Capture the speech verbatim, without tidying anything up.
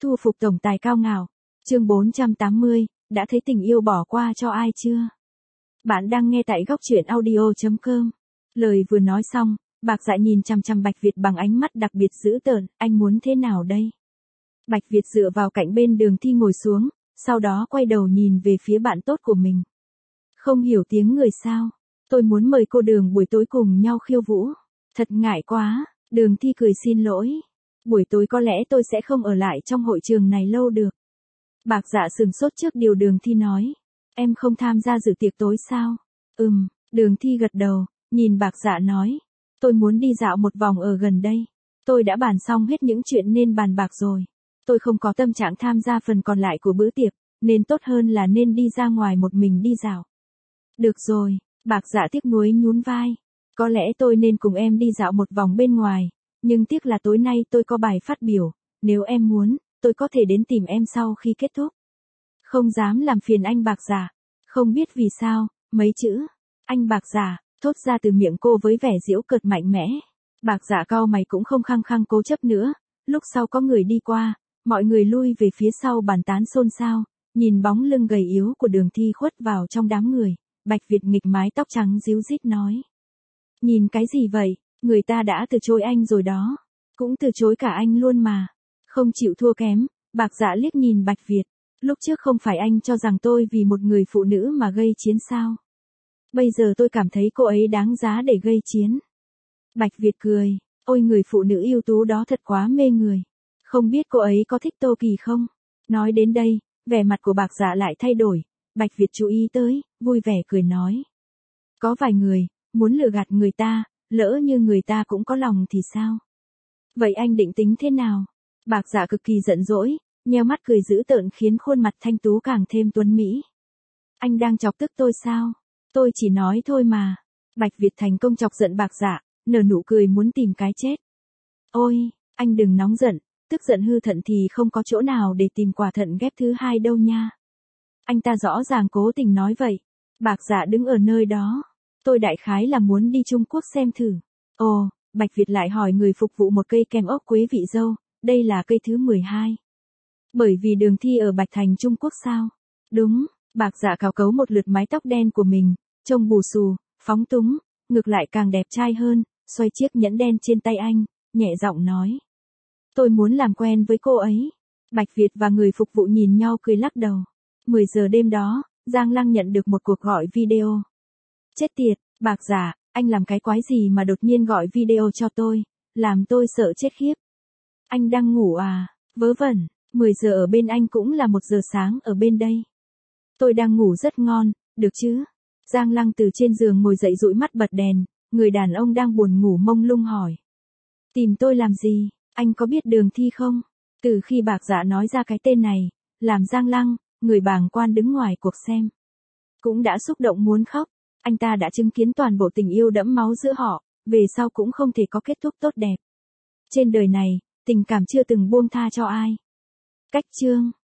thu phục tổng tài cao ngạo. Chương bốn trăm tám mươi, đã thấy tình yêu bỏ qua cho ai chưa? Bạn đang nghe tại góc truyện audio chấm com. Lời vừa nói xong, Bạc Dạ nhìn chằm chằm Bạch Việt bằng ánh mắt đặc biệt dữ tợn, anh muốn thế nào đây? Bạch Việt dựa vào cạnh bên Đường Thi ngồi xuống, sau đó quay đầu nhìn về phía bạn tốt của mình. Không hiểu tiếng người sao? Tôi muốn mời cô Đường buổi tối cùng nhau khiêu vũ. Thật ngại quá, Đường Thi cười xin lỗi. Buổi tối có lẽ tôi sẽ không ở lại trong hội trường này lâu được. Bạc Dạ sừng sốt trước điều Đường Thi nói. Em không tham gia dự tiệc tối sao? Ừm, Đường Thi gật đầu, nhìn Bạc Dạ nói. Tôi muốn đi dạo một vòng ở gần đây. Tôi đã bàn xong hết những chuyện nên bàn bạc rồi. Tôi không có tâm trạng tham gia phần còn lại của bữa tiệc, nên tốt hơn là nên đi ra ngoài một mình đi dạo. Được rồi, Bạc Dạ tiếc nuối nhún vai. Có lẽ tôi nên cùng em đi dạo một vòng bên ngoài, nhưng tiếc là tối nay tôi có bài phát biểu, nếu em muốn, tôi có thể đến tìm em sau khi kết thúc. Không dám làm phiền anh Bạc Dạ. Không biết vì sao, mấy chữ, anh Bạc Dạ, thốt ra từ miệng cô với vẻ giễu cợt mạnh mẽ. Bạc Dạ cau mày cũng không khăng khăng cố chấp nữa, lúc sau có người đi qua, mọi người lui về phía sau bàn tán xôn xao, nhìn bóng lưng gầy yếu của Đường Thi khuất vào trong đám người, Bạch Việt nghịch mái tóc trắng ríu rít nói. Nhìn cái gì vậy, người ta đã từ chối anh rồi đó, cũng từ chối cả anh luôn mà. Không chịu thua kém, Bạc Dạ liếc nhìn Bạch Việt, lúc trước không phải anh cho rằng tôi vì một người phụ nữ mà gây chiến sao? Bây giờ tôi cảm thấy cô ấy đáng giá để gây chiến. Bạch Việt cười, ôi người phụ nữ ưu tú đó thật quá mê người. Không biết cô ấy có thích Tô Kỳ không? Nói đến đây, vẻ mặt của Bạc Dạ lại thay đổi, Bạch Việt chú ý tới, vui vẻ cười nói. Có vài người, muốn lừa gạt người ta, lỡ như người ta cũng có lòng thì sao? Vậy anh định tính thế nào? Bạc Dạ cực kỳ giận dỗi, nheo mắt cười dữ tợn khiến khuôn mặt thanh tú càng thêm tuấn mỹ. Anh đang chọc tức tôi sao? Tôi chỉ nói thôi mà. Bạch Việt thành công chọc giận Bạc Dạ, nở nụ cười muốn tìm cái chết. Ôi, anh đừng nóng giận, tức giận hư thận thì không có chỗ nào để tìm quả thận ghép thứ hai đâu nha. Anh ta rõ ràng cố tình nói vậy. Bạc Dạ đứng ở nơi đó. Tôi đại khái là muốn đi Trung Quốc xem thử. Ồ, Bạch Việt lại hỏi người phục vụ một cây kem ốc quế vị dâu, đây là cây thứ mười hai. Bởi vì Đường Thi ở Bạch Thành Trung Quốc sao? Đúng, Bạc Dạ cào cấu một lượt mái tóc đen của mình, trông bù xù, phóng túng, ngược lại càng đẹp trai hơn, xoay chiếc nhẫn đen trên tay anh, nhẹ giọng nói. Tôi muốn làm quen với cô ấy. Bạch Việt và người phục vụ nhìn nhau cười lắc đầu. mười giờ đêm đó, Giang Lăng nhận được một cuộc gọi video. Chết tiệt, Bạc Dạ, anh làm cái quái gì mà đột nhiên gọi video cho tôi, làm tôi sợ chết khiếp. Anh đang ngủ à, vớ vẩn, mười giờ ở bên anh cũng là một giờ sáng ở bên đây. Tôi đang ngủ rất ngon, được chứ? Giang Lăng từ trên giường ngồi dậy dụi mắt bật đèn, người đàn ông đang buồn ngủ mông lung hỏi. Tìm tôi làm gì, anh có biết Đường Thi không? Từ khi Bạc Dạ nói ra cái tên này, làm Giang Lăng, người bàng quan đứng ngoài cuộc xem, cũng đã xúc động muốn khóc. Anh ta đã chứng kiến toàn bộ tình yêu đẫm máu giữa họ, về sau cũng không thể có kết thúc tốt đẹp. Trên đời này, tình cảm chưa từng buông tha cho ai. Cách chương